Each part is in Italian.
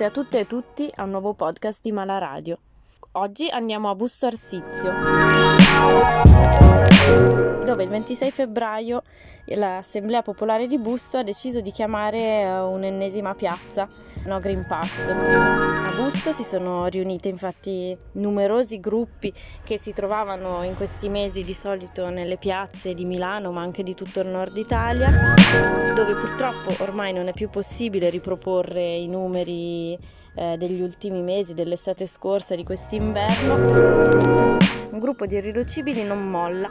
benvenute a tutte e tutti a un nuovo podcast di Malaradio. Oggi andiamo a Busto Arsizio, dove il 26 febbraio l'Assemblea Popolare di Busto ha deciso di chiamare un'ennesima piazza No Green Pass. A Busto si sono riunite infatti numerosi gruppi che si trovavano in questi mesi di solito nelle piazze di Milano, ma anche di tutto il nord Italia, dove purtroppo ormai non è più possibile riproporre i numeri degli ultimi mesi, dell'estate scorsa, di quest'inverno. Un gruppo di irriducibili non molla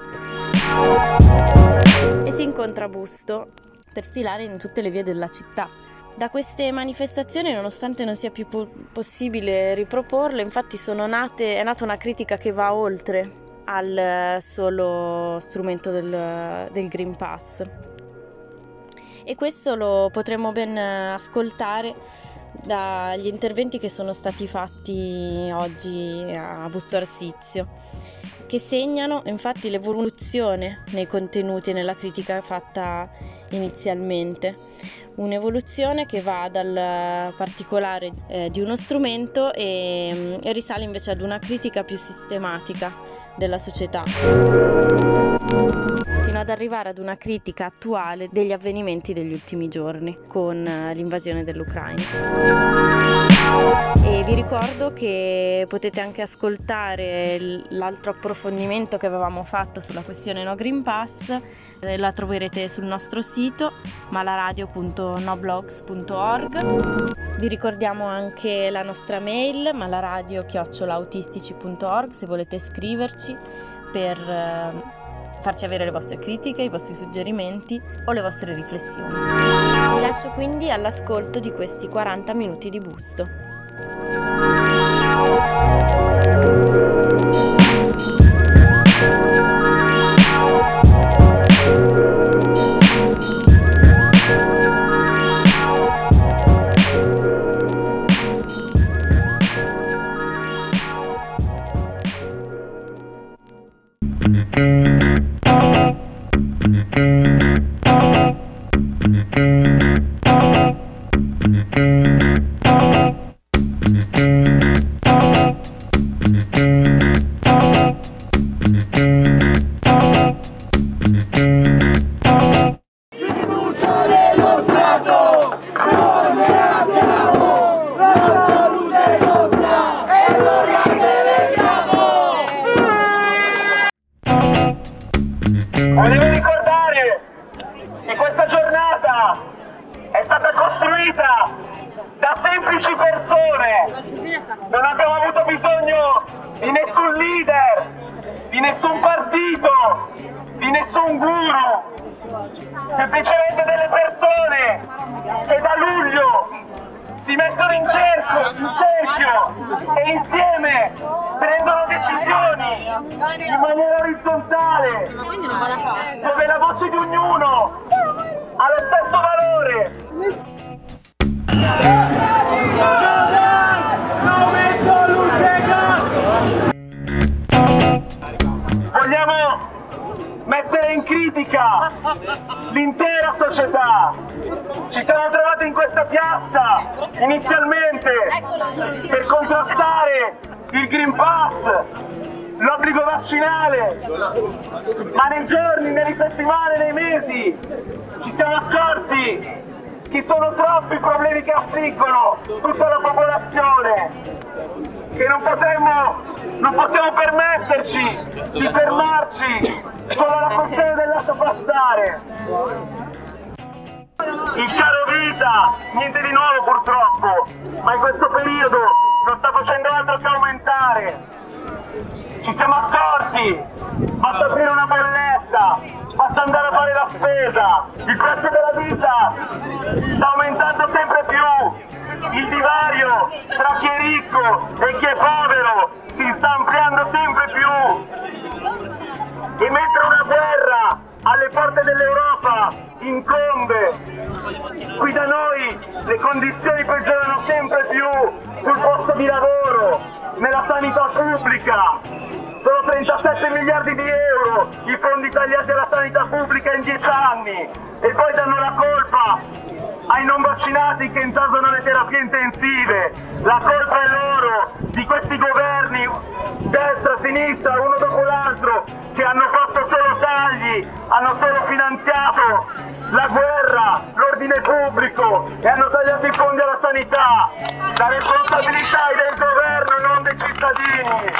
e si incontra a Busto per sfilare in tutte le vie della città. Da queste manifestazioni, nonostante non sia più possibile riproporle, infatti è nata una critica che va oltre al solo strumento del Green Pass, e questo lo potremo ben ascoltare dagli interventi che sono stati fatti oggi a Busto Arsizio, che segnano infatti l'evoluzione nei contenuti e nella critica fatta inizialmente. Un'evoluzione che va dal particolare di uno strumento e risale invece ad una critica più sistematica della società, fino ad arrivare ad una critica attuale degli avvenimenti degli ultimi giorni con l'invasione dell'Ucraina. E vi ricordo che potete anche ascoltare l'altro approfondimento che avevamo fatto sulla questione No Green Pass, la troverete sul nostro sito malaradio.noblogs.org. Vi ricordiamo anche la nostra mail malaradio@autistici.org se volete scriverci per farci avere le vostre critiche, i vostri suggerimenti o le vostre riflessioni. Vi lascio quindi all'ascolto di questi 40 minuti di Busto. Volevo ricordare che questa giornata è stata costruita da semplici persone. Non abbiamo avuto bisogno di nessun leader, di nessun partito, di nessun guru. Semplicemente delle persone che da luglio si mettono in cerchio e insieme prendono decisioni in maniera orizzontale, dove la voce di ognuno ha lo stesso valore. Vogliamo mettere in critica l'intera società. Ci siamo trovati in questa piazza inizialmente per contrastare il Green Pass, l'obbligo vaccinale, ma nei giorni, nelle settimane, nei mesi ci siamo accorti che sono troppi i problemi che affliggono tutta la popolazione, che non possiamo permetterci di fermarci solo alla questione del lascia passare. Il caro vita, niente di nuovo purtroppo, ma in questo periodo non sta facendo altro che aumentare. Ci siamo accorti, basta aprire una bolletta, basta andare a fare la spesa, il prezzo della vita sta aumentando sempre più, il divario tra chi è ricco e chi è povero si sta ampliando sempre più, e mentre una guerra alle porte dell'Europa incombe, qui da noi le condizioni peggiorano sempre più sul posto di lavoro, nella sanità pubblica. Sono 37 miliardi di euro i fondi tagliati alla sanità pubblica in 10 anni, e poi danno la colpa ai non vaccinati che intasano le terapie intensive. La colpa è loro, di questi governi, destra, sinistra, uno dopo l'altro, che hanno fatto solo tagli, hanno solo finanziato la guerra, l'ordine pubblico e hanno tagliato i fondi alla sanità. La responsabilità è del governo, non dei cittadini.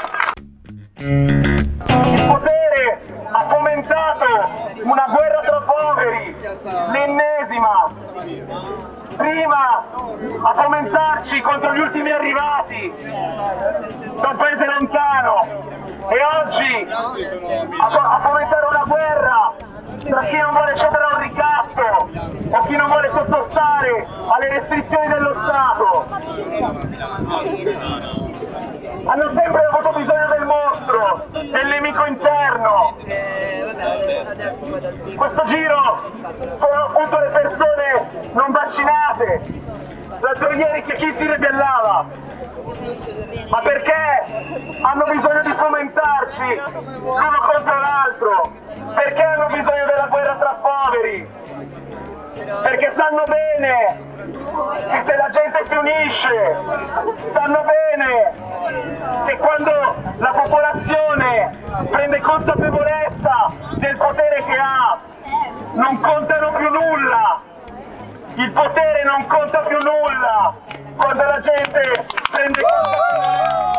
Il potere ha fomentato una guerra tra poveri, l'ennesima. Prima a fomentarci contro gli ultimi arrivati da un paese lontano e oggi a fomentare una guerra tra chi non vuole cedere a un ricatto o chi non vuole sottostare alle restrizioni dello Stato. Hanno sempre avuto bisogno del mostro, del nemico interno. Questo giro sono appunto le persone non vaccinate. L'altro ieri chi si ribellava? Ma perché hanno bisogno di fomentarci l'uno contro l'altro? Perché hanno bisogno della guerra tra poveri? Perché sanno bene che se la gente si unisce, sanno bene che quando la popolazione prende consapevolezza del potere che ha, non contano più nulla. Il potere non conta più nulla quando la gente prende consapevolezza.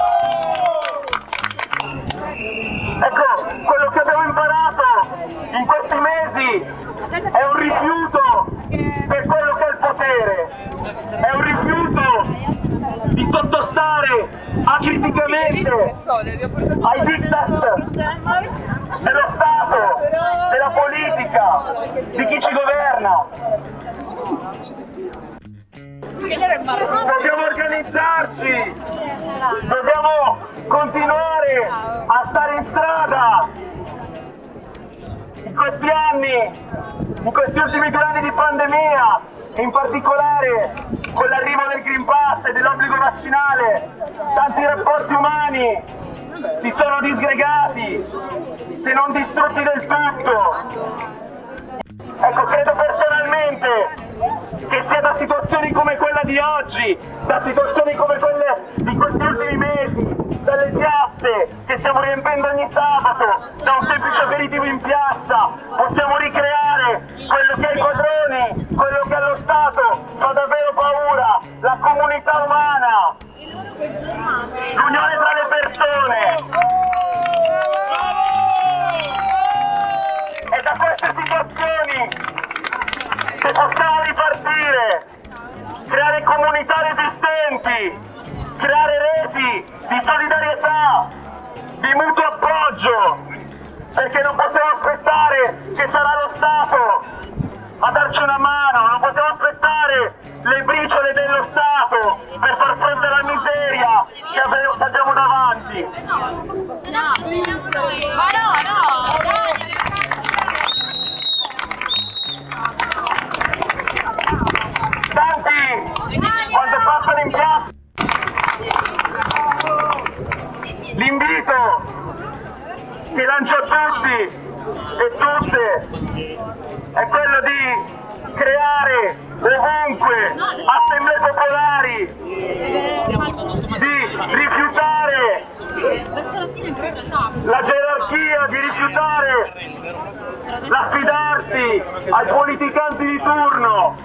Ecco, quello che abbiamo imparato in questi mesi è un rifiuto per quello che è il potere, è un rifiuto di sottostare acriticamente ai diktat dello Stato, della politica, di chi ci governa. Dobbiamo organizzarci, dobbiamo continuare a stare in strada. In questi anni, in questi ultimi 2 anni di pandemia, e in particolare con l'arrivo del Green Pass e dell'obbligo vaccinale, tanti rapporti umani si sono disgregati, se non distrutti del tutto. Ecco, credo personalmente che sia da situazioni come quella di oggi, da situazioni come quelle di questi ultimi mesi, dalle piazze che stiamo riempendo ogni sabato, da un semplice aperitivo in piazza, possiamo ricreare quello che ai padroni, quello che allo Stato fa davvero paura, la comunità umana, l'unione tra le persone. E da queste situazioni che possiamo ripartire, creare comunità resistenti, creare reti di solidarietà, di mutuo appoggio, perché non possiamo aspettare che sarà lo Stato a darci una mano, non possiamo aspettare le briciole dello Stato per far fronte alla miseria che abbiamo davanti. Tanti, quando passano in piazza, l'invito che lancio a tutti e tutte è quello di creare ovunque assemblee popolari, di rifiutare la gerarchia, di rifiutare l'affidarsi ai politicanti di turno.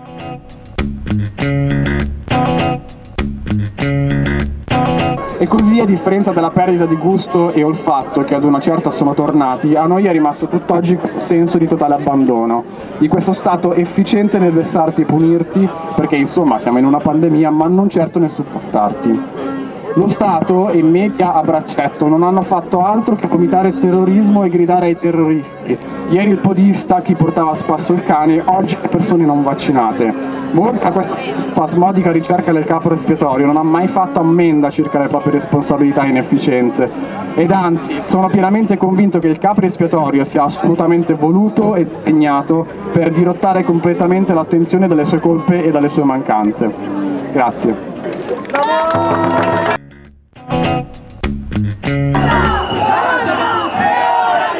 E così, a differenza della perdita di gusto e olfatto che ad una certa sono tornati, a noi è rimasto tutt'oggi questo senso di totale abbandono, di questo stato efficiente nel vessarti e punirti, perché insomma siamo in una pandemia, ma non certo nel supportarti. Lo Stato e media a braccetto non hanno fatto altro che comitare terrorismo e gridare ai terroristi. Ieri il podista, chi portava a spasso il cane, oggi le persone non vaccinate. Mosca, questa spasmodica ricerca del capro espiatorio, non ha mai fatto ammenda circa le proprie responsabilità e inefficienze. Ed anzi, sono pienamente convinto che il capro espiatorio sia assolutamente voluto e disegnato per dirottare completamente l'attenzione dalle sue colpe e dalle sue mancanze. Grazie.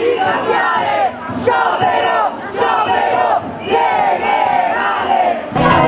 Sciopero generale!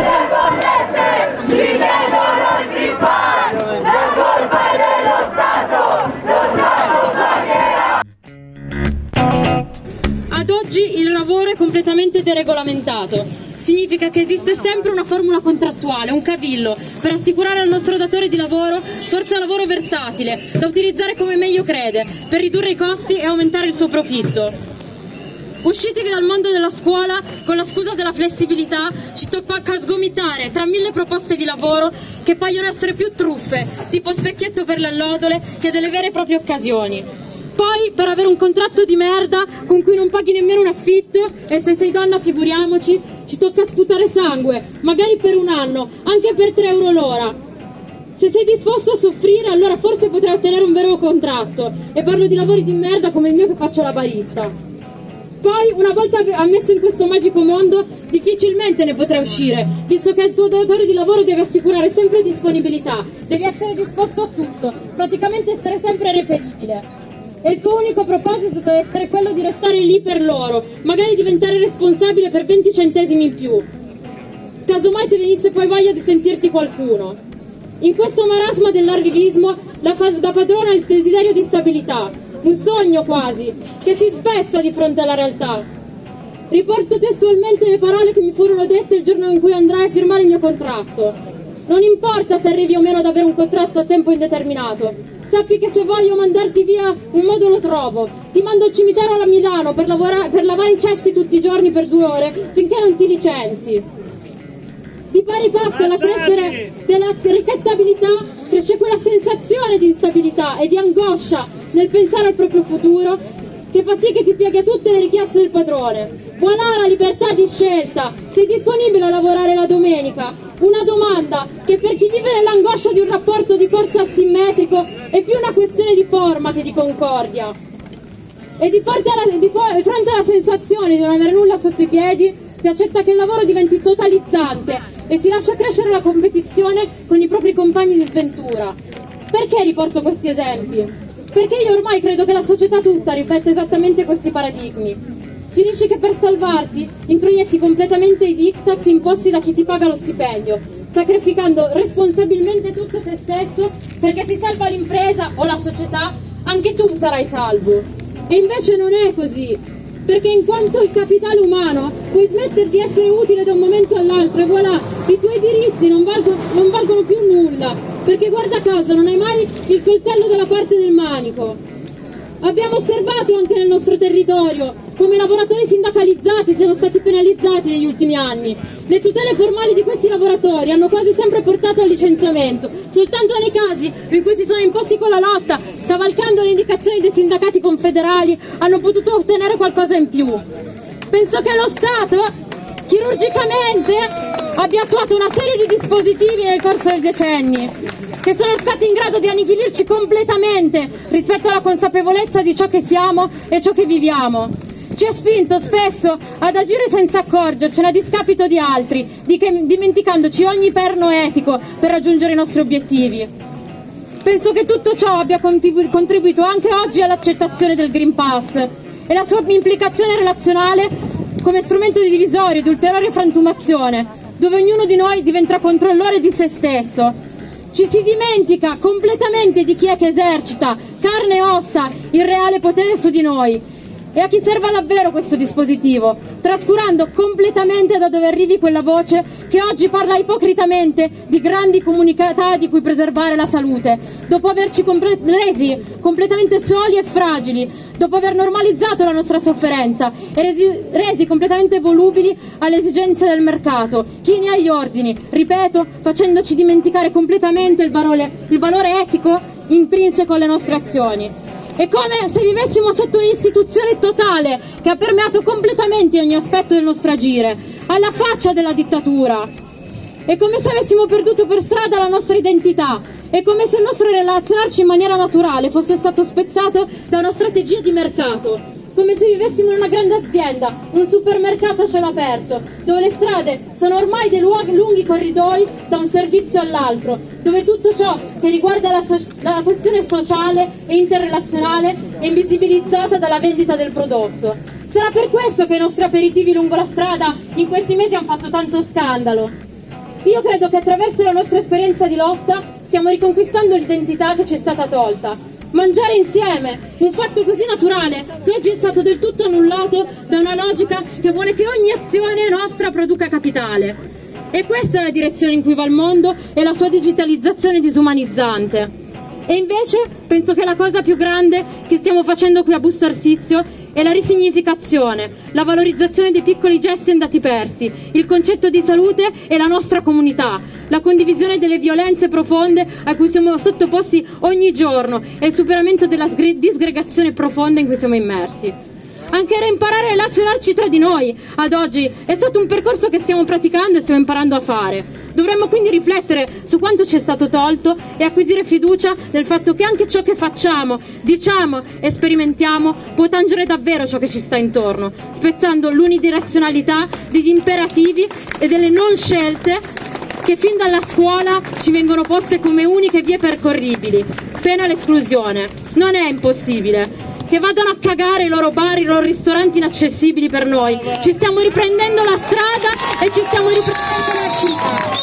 completamente deregolamentato. Significa che esiste sempre una formula contrattuale, un cavillo, per assicurare al nostro datore di lavoro forza lavoro versatile, da utilizzare come meglio crede, per ridurre i costi e aumentare il suo profitto. Usciti dal mondo della scuola, con la scusa della flessibilità, ci tocca sgomitare tra 1000 proposte di lavoro che paiono essere più truffe, tipo specchietto per le allodole, che delle vere e proprie occasioni. Poi, per avere un contratto di merda con cui non paghi nemmeno un affitto, e se sei donna figuriamoci, ci tocca sputare sangue, magari per un anno, anche per 3 euro l'ora. Se sei disposto a soffrire, allora forse potrai ottenere un vero contratto, e parlo di lavori di merda come il mio che faccio la barista. Poi, una volta ammesso in questo magico mondo, difficilmente ne potrai uscire, visto che il tuo datore di lavoro deve assicurare sempre disponibilità, devi essere disposto a tutto, praticamente essere sempre reperibile. E il tuo unico proposito deve essere quello di restare lì per loro, magari diventare responsabile per 20 centesimi in più. Casomai ti venisse poi voglia di sentirti qualcuno. In questo marasma dell'arrivismo, da padrona ha il desiderio di stabilità, un sogno quasi, che si spezza di fronte alla realtà. Riporto testualmente le parole che mi furono dette il giorno in cui andrai a firmare il mio contratto. Non importa se arrivi o meno ad avere un contratto a tempo indeterminato, sappi che se voglio mandarti via un modo lo trovo. Ti mando al cimitero a Milano per lavare i cessi tutti i giorni per 2 ore finché non ti licenzi. Di pari passo alla crescere della ricattabilità cresce quella sensazione di instabilità e di angoscia nel pensare al proprio futuro, che fa sì che ti pieghi a tutte le richieste del padrone. Voilà la libertà di scelta. Sei disponibile a lavorare la domenica? Una domanda che per chi vive nell'angoscia di un rapporto di forza asimmetrico è più una questione di forma che di concordia. E di fronte alla sensazione di non avere nulla sotto i piedi, si accetta che il lavoro diventi totalizzante e si lascia crescere la competizione con i propri compagni di sventura. Perché riporto questi esempi? Perché io ormai credo che la società tutta riflette esattamente questi paradigmi. Finisci che per salvarti introietti completamente i diktat imposti da chi ti paga lo stipendio, sacrificando responsabilmente tutto te stesso perché si salva l'impresa o la società, anche tu sarai salvo. E invece non è così, perché in quanto il capitale umano puoi smettere di essere utile da un momento all'altro e voilà, i tuoi diritti non valgono più nulla, perché guarda caso non hai mai il coltello dalla parte del manico. Abbiamo osservato anche nel nostro territorio come i lavoratori sindacalizzati siano stati penalizzati negli ultimi anni. Le tutele formali di questi lavoratori hanno quasi sempre portato al licenziamento, soltanto nei casi in cui si sono imposti con la lotta, scavalcando le indicazioni dei sindacati confederali, hanno potuto ottenere qualcosa in più. Penso che lo Stato, chirurgicamente, abbia attuato una serie di dispositivi nel corso dei decenni, che sono stati in grado di annichilirci completamente rispetto alla consapevolezza di ciò che siamo e ciò che viviamo. Ci ha spinto spesso ad agire senza accorgercene a discapito di altri, dimenticandoci ogni perno etico per raggiungere i nostri obiettivi. Penso che tutto ciò abbia contribuito anche oggi all'accettazione del Green Pass e la sua implicazione relazionale come strumento di divisorio e di ulteriore frantumazione, dove ognuno di noi diventerà controllore di se stesso. Ci si dimentica completamente di chi è che esercita, carne e ossa, il reale potere su di noi e a chi serva davvero questo dispositivo, trascurando completamente da dove arrivi quella voce che oggi parla ipocritamente di grandi comunità di cui preservare la salute, dopo averci resi completamente soli e fragili, dopo aver normalizzato la nostra sofferenza e resi completamente volubili alle esigenze del mercato, chi ne ha gli ordini, ripeto, facendoci dimenticare completamente il valore etico intrinseco alle nostre azioni. È come se vivessimo sotto un'istituzione totale che ha permeato completamente ogni aspetto del nostro agire, alla faccia della dittatura. È come se avessimo perduto per strada la nostra identità. È come se il nostro relazionarci in maniera naturale fosse stato spezzato da una strategia di mercato. Come se vivessimo in una grande azienda, un supermercato a cielo aperto, dove le strade sono ormai dei lunghi corridoi da un servizio all'altro, dove tutto ciò che riguarda la questione sociale e interrelazionale è invisibilizzata dalla vendita del prodotto. Sarà per questo che i nostri aperitivi lungo la strada in questi mesi hanno fatto tanto scandalo. Io credo che attraverso la nostra esperienza di lotta stiamo riconquistando l'identità che ci è stata tolta. Mangiare insieme, un fatto così naturale che oggi è stato del tutto annullato da una logica che vuole che ogni azione nostra produca capitale. E questa è la direzione in cui va il mondo e la sua digitalizzazione disumanizzante. E invece penso che la cosa più grande che stiamo facendo qui a Busto Arsizio è la risignificazione, la valorizzazione dei piccoli gesti andati persi, il concetto di salute e la nostra comunità, la condivisione delle violenze profonde a cui siamo sottoposti ogni giorno e il superamento della disgregazione profonda in cui siamo immersi. Anche reimparare a relazionarci tra di noi, ad oggi, è stato un percorso che stiamo praticando e stiamo imparando a fare. Dovremmo quindi riflettere su quanto ci è stato tolto e acquisire fiducia nel fatto che anche ciò che facciamo, diciamo e sperimentiamo può tangere davvero ciò che ci sta intorno, spezzando l'unidirezionalità degli imperativi e delle non scelte che fin dalla scuola ci vengono poste come uniche vie percorribili, pena l'esclusione. Non è impossibile. Che vadano a cagare i loro bar, i loro ristoranti inaccessibili per noi. Ci stiamo riprendendo la strada e ci stiamo riprendendo la città.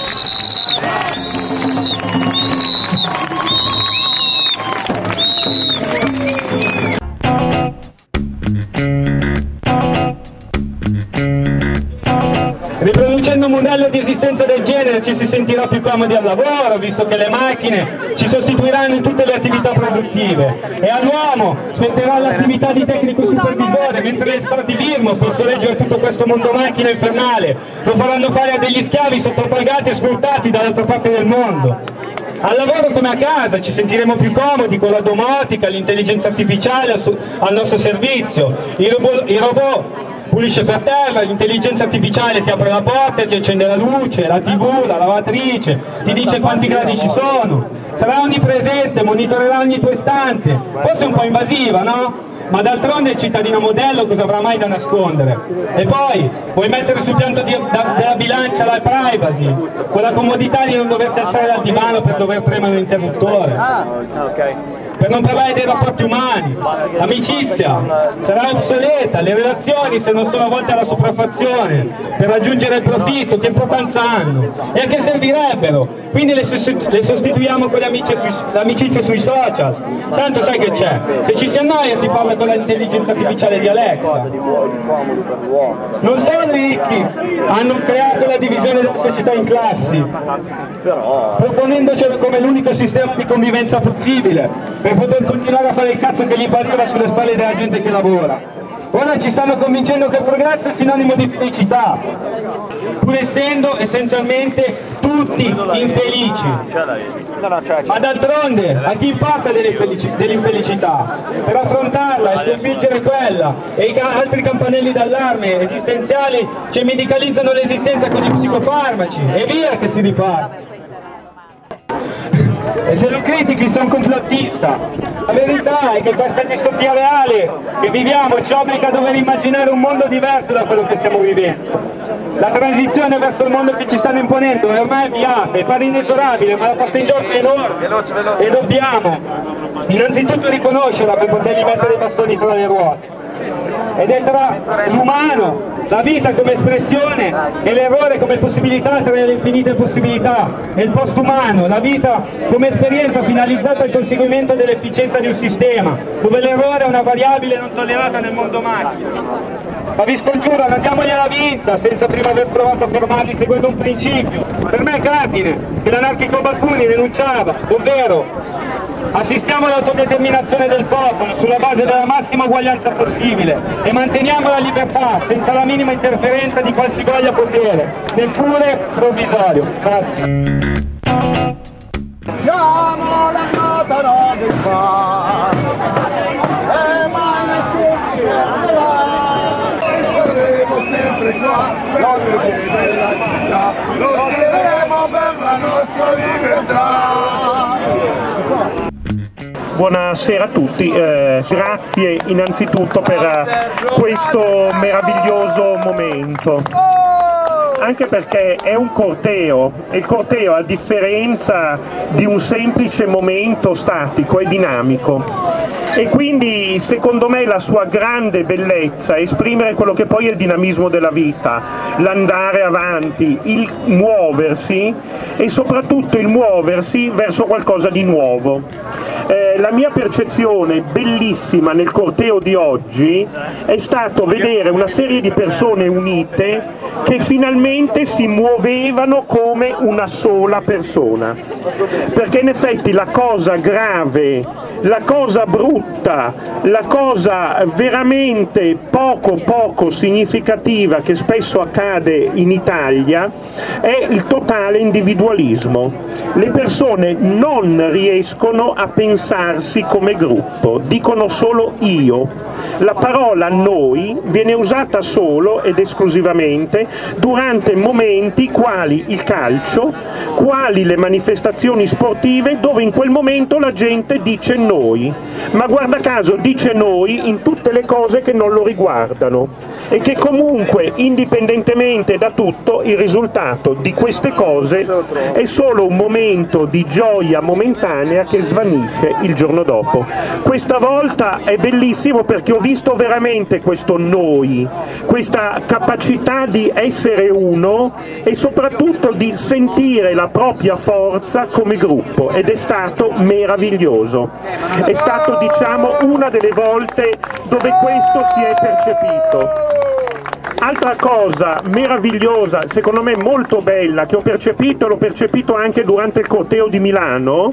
Riproducendo un modello di esistenza del genere ci si sentirà più comodi al lavoro, visto che le macchine ci sostituiranno in tutte le attività produttive, e all'uomo spetterà l'attività di tecnico supervisore, mentre le stabilismo per sorreggere tutto questo mondo macchina infernale lo faranno fare a degli schiavi sottopagati e sfruttati dall'altra parte del mondo. Al lavoro come a casa ci sentiremo più comodi con la domotica, l'intelligenza artificiale al nostro servizio, i robot pulisce per terra, l'intelligenza artificiale ti apre la porta, ti accende la luce, la TV, la lavatrice, ti dice quanti gradi ci sono, sarà onnipresente, monitorerà ogni tuo istante, forse un po' invasiva, no? Ma d'altronde il cittadino modello cosa avrà mai da nascondere? E poi puoi mettere sul piano della bilancia la privacy, con la comodità di non doversi alzare dal divano per dover premere un interruttore. Per non parlare dei rapporti umani, l'amicizia sarà obsoleta, le relazioni se non sono volte alla sopraffazione, per raggiungere il profitto, che importanza hanno? E a che servirebbero? Quindi le sostituiamo con le amicizie sui social, tanto sai che c'è, se ci si annoia si parla con l'intelligenza artificiale di Alexa. Non solo i ricchi hanno creato la divisione della società in classi, proponendocelo come l'unico sistema di convivenza possibile, per poter continuare a fare il cazzo che gli pareva sulle spalle della gente che lavora. Ora ci stanno convincendo che il progresso è sinonimo di felicità, pur essendo essenzialmente tutti infelici. Ma d'altronde a chi importa dell'infelicità? Per affrontarla e sconfiggere quella e i altri campanelli d'allarme esistenziali ci medicalizzano l'esistenza con i psicofarmaci e via che si riparte. E se lo critichi sei un complottista. La verità è che questa distopia reale che viviamo ci obbliga a dover immaginare un mondo diverso da quello che stiamo vivendo. La transizione verso il mondo che ci stanno imponendo è ormai avviata, è pari inesorabile, ma la posta in gioco è enorme e dobbiamo innanzitutto riconoscerla per potergli mettere i bastoni tra le ruote. Ed è tra l'umano, la vita come espressione e l'errore come possibilità tra le infinite possibilità, e il postumano, la vita come esperienza finalizzata al conseguimento dell'efficienza di un sistema, dove l'errore è una variabile non tollerata nel mondo macchina. Ma vi scongiuro, non diamogliela vinta senza prima aver provato a fermarli seguendo un principio, per me cardine, che l'anarchico Bakunin enunciava, ovvero assistiamo all'autodetterminazione del popolo sulla base della massima uguaglianza possibile e manteniamo la libertà senza la minima interferenza di qualsivoglia potere, neppure provvisorio. Grazie. Siamo la nota del far, e mai nessuno saremo sempre qua, l'ordine della città, lo diremo per la nostra libertà. Buonasera a tutti, grazie innanzitutto per questo meraviglioso momento, anche perché è un corteo e il corteo, a differenza di un semplice momento statico, è dinamico e quindi secondo me la sua grande bellezza è esprimere quello che poi è il dinamismo della vita, l'andare avanti, il muoversi e soprattutto il muoversi verso qualcosa di nuovo. La mia percezione bellissima nel corteo di oggi è stato vedere una serie di persone unite che finalmente si muovevano come una sola persona, perché in effetti la cosa grave, la cosa brutta, la cosa veramente poco significativa che spesso accade in Italia è il totale individualismo. Le persone non riescono a pensarsi come gruppo, dicono solo io. La parola noi viene usata solo ed esclusivamente durante momenti quali il calcio, quali le manifestazioni sportive, dove in quel momento la gente dice noi, ma guarda caso dice noi in tutte le cose che non lo riguardano e che comunque, indipendentemente da tutto, il risultato di queste cose è solo un momento di gioia momentanea che svanisce il giorno dopo. Questa volta è bellissimo perché ho visto veramente questo noi, questa capacità di essere uno e soprattutto di sentire la propria forza come gruppo, ed è stato meraviglioso. È stato, diciamo, una delle volte dove questo si è percepito. Altra cosa meravigliosa, secondo me molto bella, che ho percepito, l'ho percepito anche durante il corteo di Milano,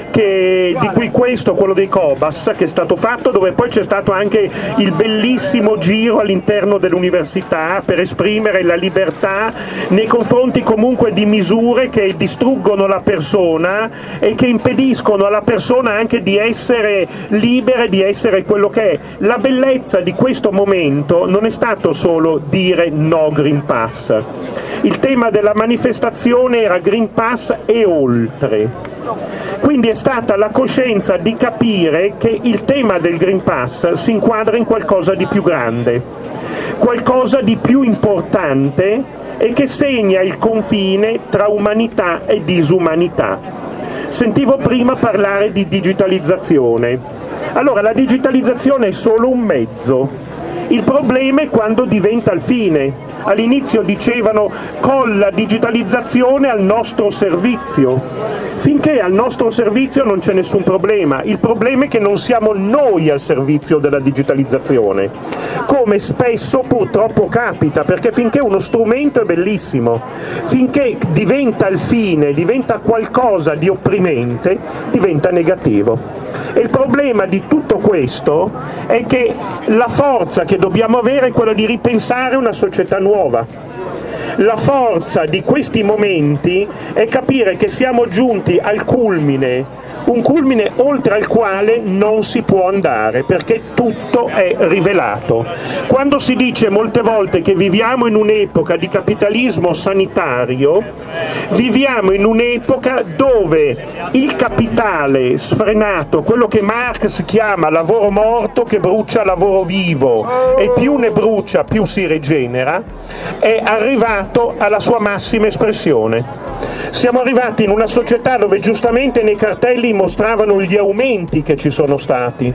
di cui questo, quello dei Cobas, che è stato fatto, dove poi c'è stato anche il bellissimo giro all'interno dell'università per esprimere la libertà nei confronti comunque di misure che distruggono la persona e che impediscono alla persona anche di essere libera, di essere quello che è. La bellezza di questo momento non è stato solo dire no Green Pass. Il tema della manifestazione era Green Pass e oltre. Quindi è stata la coscienza di capire che il tema del Green Pass si inquadra in qualcosa di più grande, qualcosa di più importante e che segna il confine tra umanità e disumanità. Sentivo prima parlare di digitalizzazione. Allora, la digitalizzazione è solo un mezzo. Il problema è quando diventa il fine. All'inizio dicevano con la digitalizzazione al nostro servizio. Finché al nostro servizio non c'è nessun problema. Il problema è che non siamo noi al servizio della digitalizzazione, come spesso purtroppo capita, perché finché uno strumento è bellissimo, finché diventa il fine, diventa qualcosa di opprimente, diventa negativo. E il problema di tutto questo è che la forza che dobbiamo avere è quella di ripensare una società nuova. La forza di questi momenti è capire che siamo giunti al culmine, un culmine oltre al quale non si può andare, perché tutto è rivelato. Quando si dice molte volte che viviamo in un'epoca di capitalismo sanitario, viviamo in un'epoca dove il capitale sfrenato, quello che Marx chiama lavoro morto che brucia lavoro vivo, e più ne brucia più si rigenera, è arrivato alla sua massima espressione. Siamo arrivati in una società dove giustamente nei cartelli mostravano gli aumenti che ci sono stati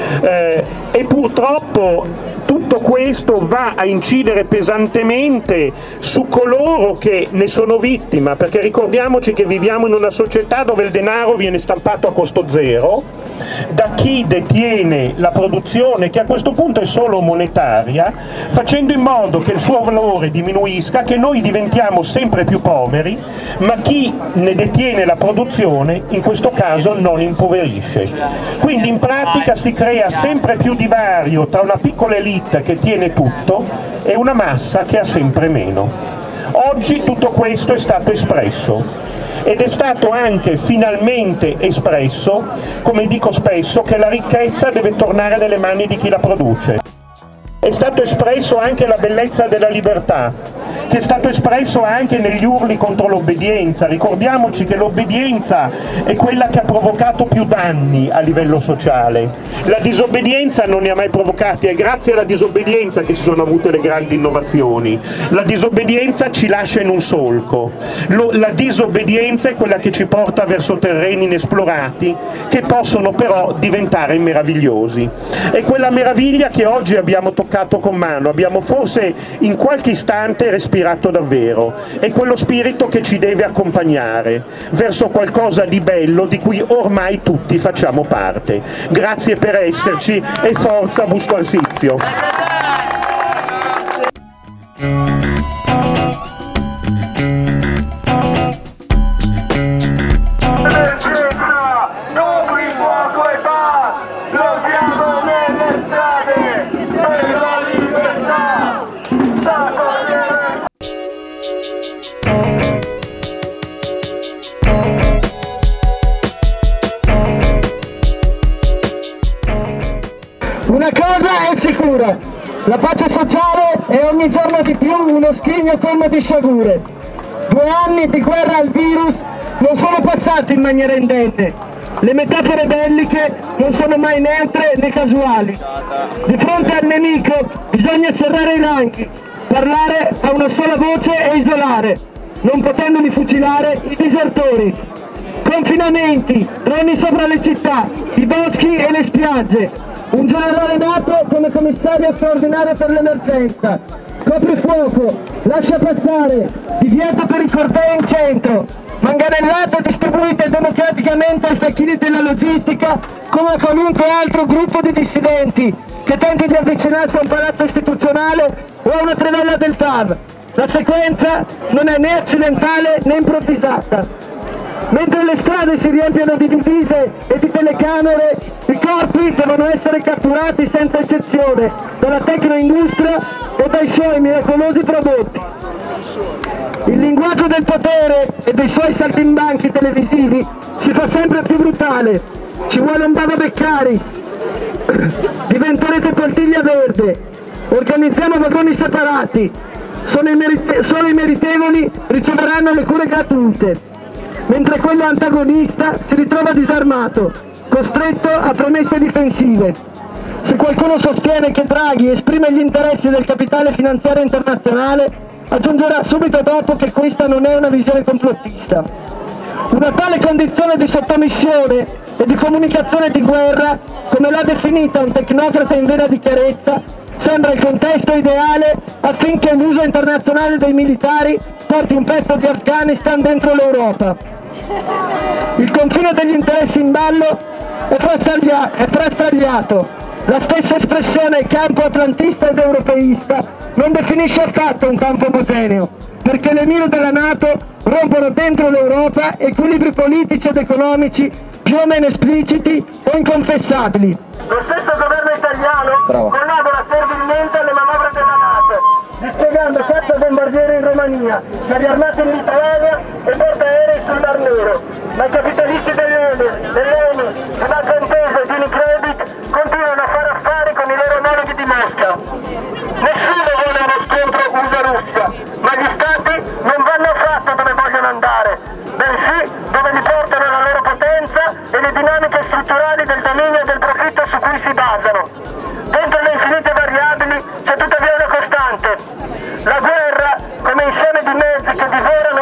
e purtroppo tutto questo va a incidere pesantemente su coloro che ne sono vittima, perché ricordiamoci che viviamo in una società dove il denaro viene stampato a costo zero da chi detiene la produzione, che a questo punto è solo monetaria, facendo in modo che il suo valore diminuisca, che noi diventiamo sempre più poveri, ma chi ne detiene la produzione in questo caso non impoverisce. Quindi in pratica si crea sempre più divario tra una piccola elite che tiene tutto e una massa che ha sempre meno. Oggi tutto questo è stato espresso. Ed è stato anche finalmente espresso, come dico spesso, che la ricchezza deve tornare nelle mani di chi la produce. È stato espresso anche la bellezza della libertà, che è stato espresso anche negli urli contro l'obbedienza. Ricordiamoci che l'obbedienza è quella che ha provocato più danni a livello sociale La disobbedienza non ne ha mai provocati, è grazie alla disobbedienza che si sono avute le grandi innovazioni. La disobbedienza ci lascia in un solco, la disobbedienza è quella che ci porta verso terreni inesplorati che possono però diventare meravigliosi. È quella meraviglia che oggi abbiamo toccato con mano, abbiamo forse in qualche istante respirato davvero, è quello spirito che ci deve accompagnare verso qualcosa di bello di cui ormai tutti facciamo parte. Grazie per esserci e forza Busto Arsizio! Una cosa è sicura, la pace sociale è ogni giorno di più uno scrigno colmo di sciagure. 2 anni di guerra al virus non sono passati in maniera indenne. Le metafore belliche non sono mai neutre né casuali. Di fronte al nemico bisogna serrare i ranchi, parlare a una sola voce e isolare, non potendoli fucilare i disertori. Confinamenti, droni sopra le città, i boschi e le spiagge. Un generale nato come commissario straordinario per l'emergenza. Coprifuoco, lascia passare, divieto per i cortei in centro. Manganellate distribuite democraticamente ai facchini della logistica come a qualunque altro gruppo di dissidenti che tenti di avvicinarsi a un palazzo istituzionale o a una trivella del TAV. La sequenza non è né accidentale né improvvisata. Mentre le strade si riempiono di divise e di telecamere, i corpi devono essere catturati senza eccezione dalla tecnoindustria e dai suoi miracolosi prodotti. Il linguaggio del potere e dei suoi saltimbanchi televisivi si fa sempre più brutale. Ci vuole un Bava Beccaris. Diventerete tortiglia verde. Organizziamo vagoni separati. Solo i meritevoli riceveranno le cure gratuite, mentre quello antagonista si ritrova disarmato, costretto a promesse difensive. Se qualcuno sostiene che Draghi esprime gli interessi del capitale finanziario internazionale, aggiungerà subito dopo che questa non è una visione complottista. Una tale condizione di sottomissione e di comunicazione di guerra, come l'ha definita un tecnocrata in vena di chiarezza, sembra il contesto ideale affinché l'uso internazionale dei militari porti un pezzo di Afghanistan dentro l'Europa. Il confine degli interessi in ballo è frastagliato. La stessa espressione campo atlantista ed europeista non definisce affatto un campo omogeneo, perché le mire della NATO rompono dentro l'Europa equilibri politici ed economici più o meno espliciti o inconfessabili. Lo stesso governo italiano collabora servilmente alle manovre della NATO, dispiegando cacciabombardieri in Romania, carri armati in Lituania e portaerei sul Mar Nero. Ma i capitalisti dell'ENI, di Malcantese e di Unicredit continuano a fare affari con i loro omologhi di Mosca. Nessuno vuole uno scontro USA-Russia, ma gli stati non vanno affatto dove vogliono andare, bensì dove li portano la loro potenza e le dinamiche strutturali del dominio e del profitto su cui si basano. Dentro le infinite variabili c'è tuttavia una costante. La guerra, come insieme di mezzi che divorano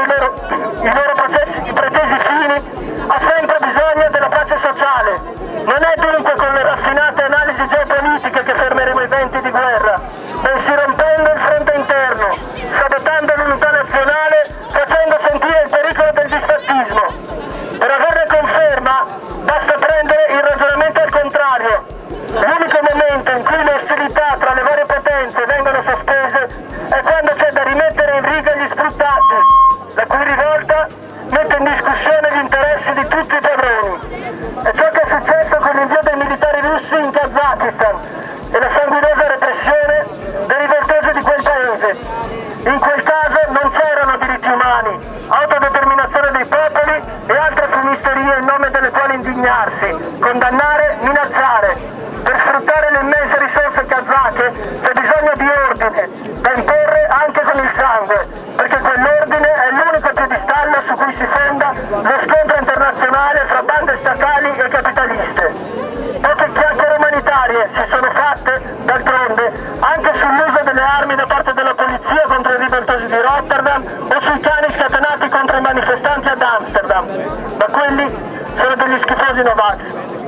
i loro pretesi fini, ha sempre bisogno della pace sociale. Non è dunque con le raffinate analisi geopolitiche che fermeremo i venti di guerra, bensì rompendo il fronte interno, sabotando l'unità nazionale, facendo sentire il pericolo del disfattismo. Per averne conferma basta prendere il ragionamento al contrario. L'unico momento in cui le ostilità tra le varie potenze vengono sospese è quando c'è da rimettere in riga gli sfruttati, la cui rivolta mette in discussione gli interessi di tutti i padroni. È ciò che è successo con l'invio dei militari russi in Kazakistan e la sanguinosa repressione dei rivoltosi di quel paese. In quel caso non c'erano diritti umani, autodeterminazione dei popoli e altre fumisterie in nome delle quali indignarsi, condannare, minacciare. Per sfruttare le immense risorse kazake c'è bisogno di ordine, da imporre anche con il sangue, perché quell'ordine è l'unico piedistallo su cui si fonda lo scontro internazionale fra bande statali e capitaliste. Poche chiacchiere varie si sono fatte, d'altronde, anche sull'uso delle armi da parte della polizia contro i rivoltosi di Rotterdam o sui cani scatenati contro i manifestanti ad Amsterdam, ma quelli sono degli schifosi Novax.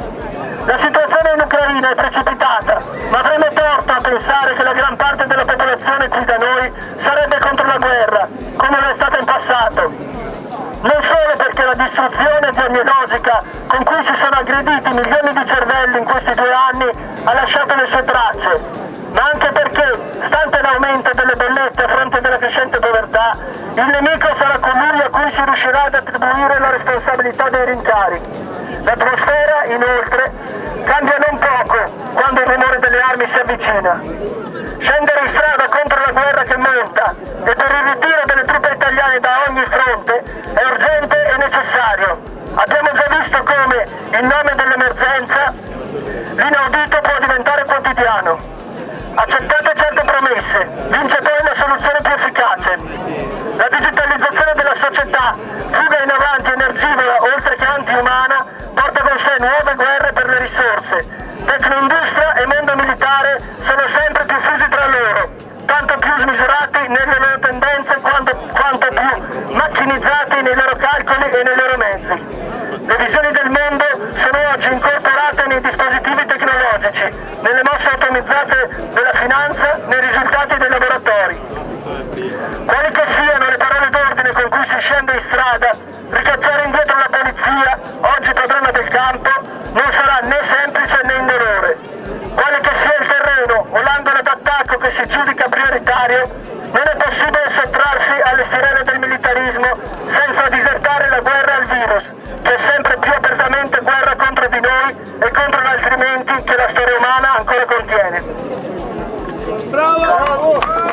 La situazione in Ucraina è precipitata, ma avremmo torto a pensare che la gran parte della popolazione qui da noi sarebbe contro la guerra, come lo è stata in passato. Non solo perché la distruzione genealogica con cui si sono aggrediti milioni di cervelli in questi 2 anni ha lasciato le sue tracce, ma anche perché, stante l'aumento delle bollette a fronte della crescente povertà, il nemico sarà colui a cui si riuscirà ad attribuire la responsabilità dei rincari. L'atmosfera, inoltre, cambia non poco quando il rumore delle armi si avvicina. Scendere in strada contro la guerra che monta e per il ritiro delle truppe italiane da ogni fronte è urgente e necessario. Abbiamo già visto come, in nome dell'emergenza, l'inaudito può diventare quotidiano. Accettate certe promesse, vince poi la soluzione più efficace. La digitalizzazione della società, fuga in avanti energivora oltre che anti-umana, porta con sé nuove guerre per le risorse. Tecnoindustria e mondo militare sono sempre più fusi tra loro, tanto più smisurati nelle loro tendenze quanto più macchinizzati nei loro calcoli e nei loro mezzi. Le visioni del mondo sono oggi incorporate nei dispositivi tecnologici, nelle mosse automatizzate della finanza, nei risultati dei laboratori. Quali che siano le parole d'ordine con cui si scende in strada, ricacciare indietro la polizia, oggi padrona del campo, non sarà né semplice né indolore. Quale che sia il terreno o l'angolo d'attacco che si giudica prioritario, non è possibile sottrarsi alle sirene del militarismo senza disertare la guerra al virus, che è sempre più apertamente guerra contro di noi e contro gli altrimenti che la storia umana ancora contiene. Bravo!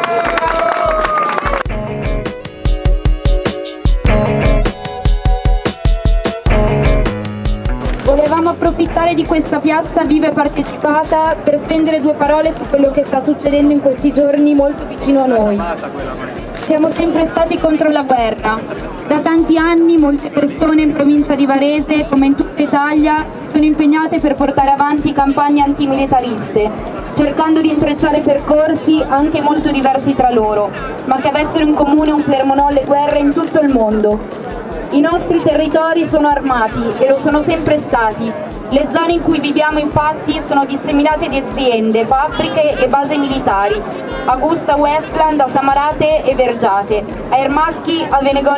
Volevamo approfittare di questa piazza viva e partecipata per spendere 2 parole su quello che sta succedendo in questi giorni molto vicino a noi. Siamo sempre stati contro la guerra. Da tanti anni molte persone in provincia di Varese, come in tutta Italia, si sono impegnate per portare avanti campagne antimilitariste, cercando di intrecciare percorsi anche molto diversi tra loro, ma che avessero in comune un fermo alle guerre in tutto il mondo. I nostri territori sono armati e lo sono sempre stati. Le zone in cui viviamo infatti sono disseminate di aziende, fabbriche e basi militari. Augusta Westland a Samarate e Vergiate, a Ermacchi a Venegono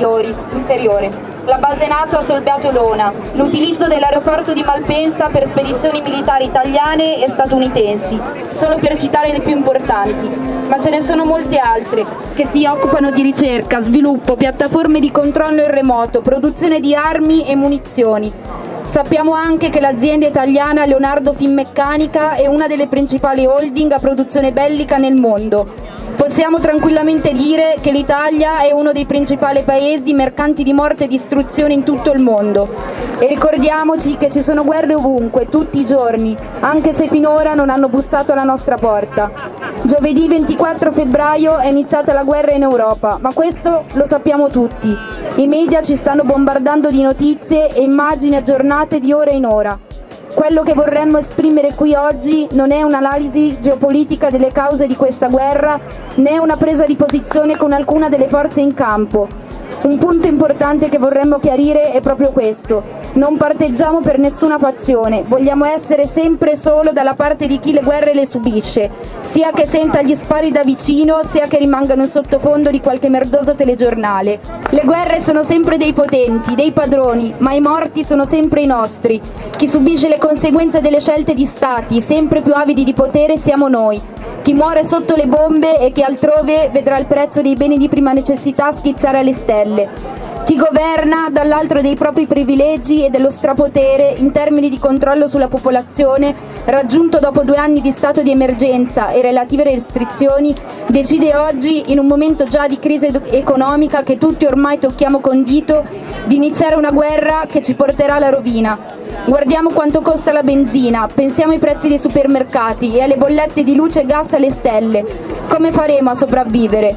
inferiore, la base NATO a Solbiato Lona, l'utilizzo dell'aeroporto di Malpensa per spedizioni militari italiane e statunitensi, solo per citare le più importanti, ma ce ne sono molte altre che si occupano di ricerca, sviluppo, piattaforme di controllo in remoto, produzione di armi e munizioni. Sappiamo anche che l'azienda italiana Leonardo Finmeccanica è una delle principali holding a produzione bellica nel mondo. Possiamo tranquillamente dire che l'Italia è uno dei principali paesi mercanti di morte e distruzione in tutto il mondo. E ricordiamoci che ci sono guerre ovunque, tutti i giorni, anche se finora non hanno bussato alla nostra porta. Giovedì 24 febbraio è iniziata la guerra in Europa, ma questo lo sappiamo tutti. I media ci stanno bombardando di notizie e immagini aggiornate di ora in ora. Quello che vorremmo esprimere qui oggi non è un'analisi geopolitica delle cause di questa guerra, né una presa di posizione con alcuna delle forze in campo. Un punto importante che vorremmo chiarire è proprio questo. Non parteggiamo per nessuna fazione, vogliamo essere sempre solo dalla parte di chi le guerre le subisce, sia che senta gli spari da vicino, sia che rimangano in sottofondo di qualche merdoso telegiornale. Le guerre sono sempre dei potenti, dei padroni, ma i morti sono sempre i nostri. Chi subisce le conseguenze delle scelte di stati, sempre più avidi di potere, siamo noi. Chi muore sotto le bombe e chi altrove vedrà il prezzo dei beni di prima necessità schizzare alle stelle. Chi governa, dall'altro dei propri privilegi e dello strapotere in termini di controllo sulla popolazione, raggiunto dopo 2 anni di stato di emergenza e relative restrizioni, decide oggi, in un momento già di crisi economica che tutti ormai tocchiamo con dito, di iniziare una guerra che ci porterà alla rovina. Guardiamo quanto costa la benzina, pensiamo ai prezzi dei supermercati e alle bollette di luce e gas alle stelle. Come faremo a sopravvivere?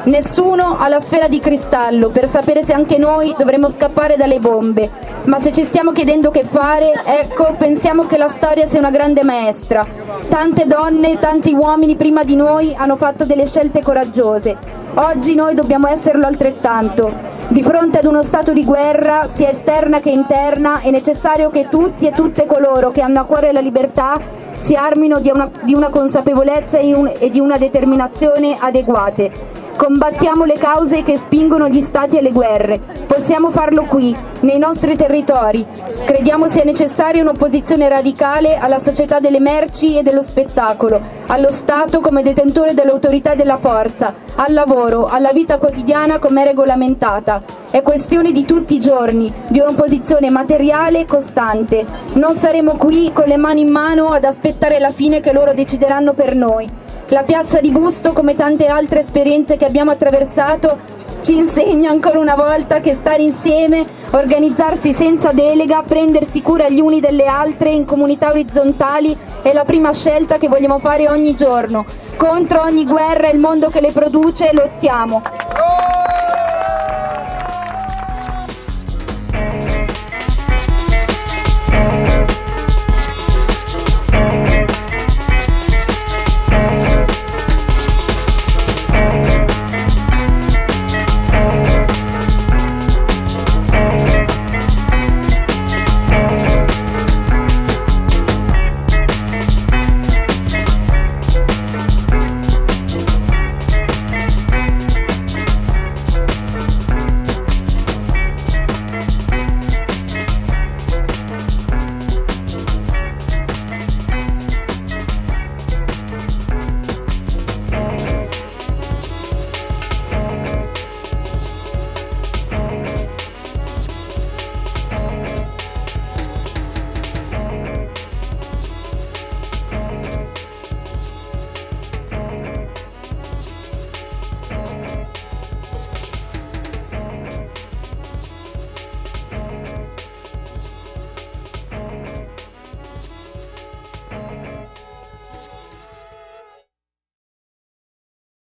Nessuno ha la sfera di cristallo per sapere se anche noi dovremo scappare dalle bombe, ma se ci stiamo chiedendo che fare, ecco, pensiamo che la storia sia una grande maestra. Tante donne, tanti uomini prima di noi hanno fatto delle scelte coraggiose. Oggi noi dobbiamo esserlo altrettanto. Di fronte ad uno stato di guerra, sia esterna che interna, è necessario che tutti e tutte coloro che hanno a cuore la libertà si armino di una consapevolezza e di una determinazione adeguate. Combattiamo le cause che spingono gli stati alle guerre. Possiamo farlo qui, nei nostri territori. Crediamo sia necessaria un'opposizione radicale alla società delle merci e dello spettacolo, allo Stato come detentore dell'autorità e della forza, al lavoro, alla vita quotidiana come è regolamentata. È questione di tutti i giorni, di un'opposizione materiale e costante. Non saremo qui con le mani in mano ad aspettare la fine che loro decideranno per noi. La piazza di Busto, come tante altre esperienze che abbiamo attraversato, ci insegna ancora una volta che stare insieme, organizzarsi senza delega, prendersi cura gli uni delle altre in comunità orizzontali è la prima scelta che vogliamo fare ogni giorno. Contro ogni guerra e il mondo che le produce lottiamo.